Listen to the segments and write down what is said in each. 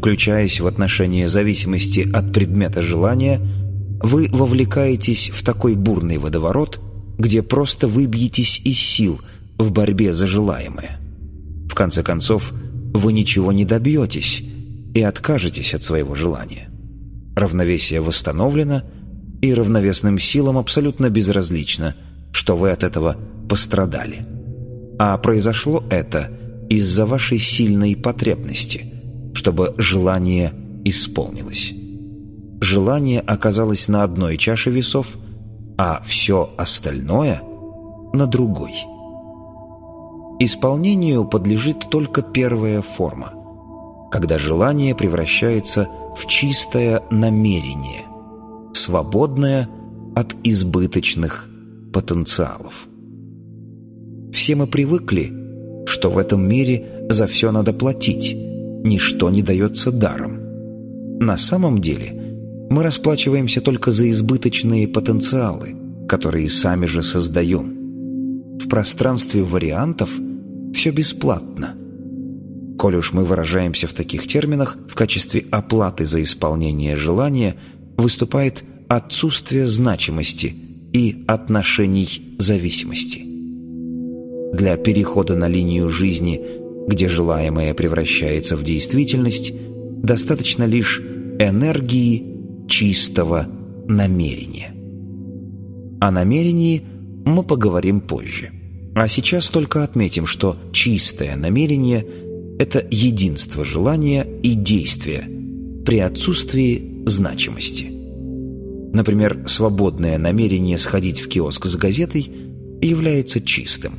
Включаясь в отношения зависимости от предмета желания, вы вовлекаетесь в такой бурный водоворот, где просто выбьетесь из сил в борьбе за желаемое. В конце концов, вы ничего не добьетесь и откажетесь от своего желания. Равновесие восстановлено, и равновесным силам абсолютно безразлично, что вы от этого пострадали. А произошло это из-за вашей сильной потребности, чтобы желание исполнилось. Желание оказалось на одной чаше весов, а все остальное — на другой. Исполнению подлежит только первая форма, когда желание превращается в чистое намерение, свободное от избыточных потенциалов. Все мы привыкли, что в этом мире за все надо платить, ничто не дается даром. На самом деле мы расплачиваемся только за избыточные потенциалы, которые сами же создаем. В пространстве вариантов все бесплатно. Коль уж мы выражаемся в таких терминах, в качестве оплаты за исполнение желания выступает отсутствие значимости и отношений зависимости. Для перехода на линию жизни, где желаемое превращается в действительность, достаточно лишь энергии чистого намерения. О намерении мы поговорим позже. А сейчас только отметим, что чистое намерение – это единство желания и действия при отсутствии значимости. Например, свободное намерение сходить в киоск с газетой является чистым.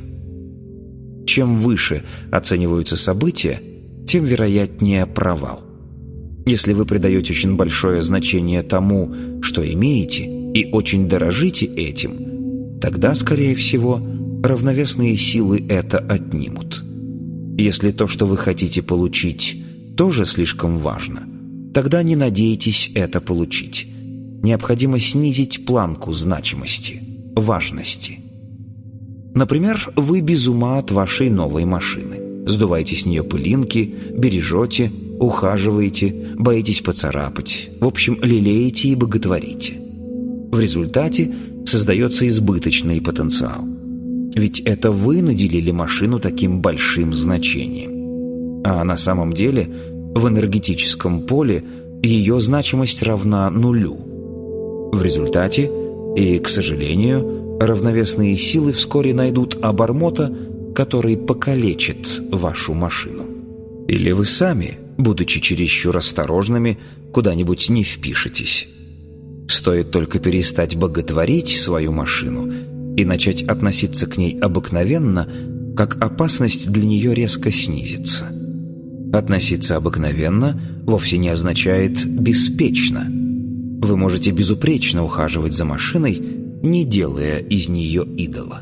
Чем выше оцениваются события, тем вероятнее провал. Если вы придаете очень большое значение тому, что имеете, и очень дорожите этим, тогда, скорее всего, равновесные силы это отнимут. Если то, что вы хотите получить, тоже слишком важно, тогда не надейтесь это получить. Необходимо снизить планку значимости, важности. Например, вы без ума от вашей новой машины. Сдуваете с нее пылинки, бережете, ухаживаете, боитесь поцарапать. В общем, лелеете и боготворите. В результате создается избыточный потенциал. Ведь это вы наделили машину таким большим значением. А на самом деле в энергетическом поле ее значимость равна нулю. В результате, и, к сожалению, равновесные силы вскоре найдут обормота, который покалечит вашу машину. Или вы сами, будучи чересчур осторожными, куда-нибудь не впишетесь. Стоит только перестать боготворить свою машину и начать относиться к ней обыкновенно, как опасность для нее резко снизится. Относиться обыкновенно вовсе не означает «беспечно». Вы можете безупречно ухаживать за машиной, не делая из нее идола.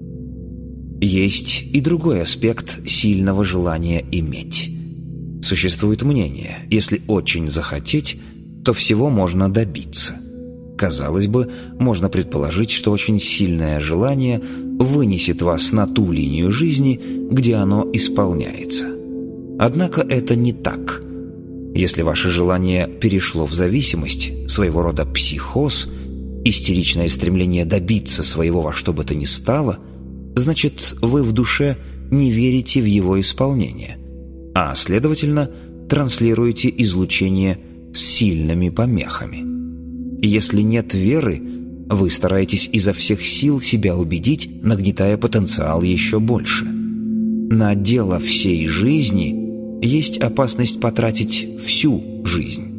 Есть и другой аспект сильного желания иметь. Существует мнение, если очень захотеть, то всего можно добиться. Казалось бы, можно предположить, что очень сильное желание вынесет вас на ту линию жизни, где оно исполняется. Однако это не так. Если ваше желание перешло в зависимость, своего рода психоз, истеричное стремление добиться своего во что бы то ни стало, значит, вы в душе не верите в его исполнение, а, следовательно, транслируете излучение с сильными помехами. Если нет веры, вы стараетесь изо всех сил себя убедить, нагнетая потенциал еще больше. На дело всей жизни есть опасность потратить всю жизнь.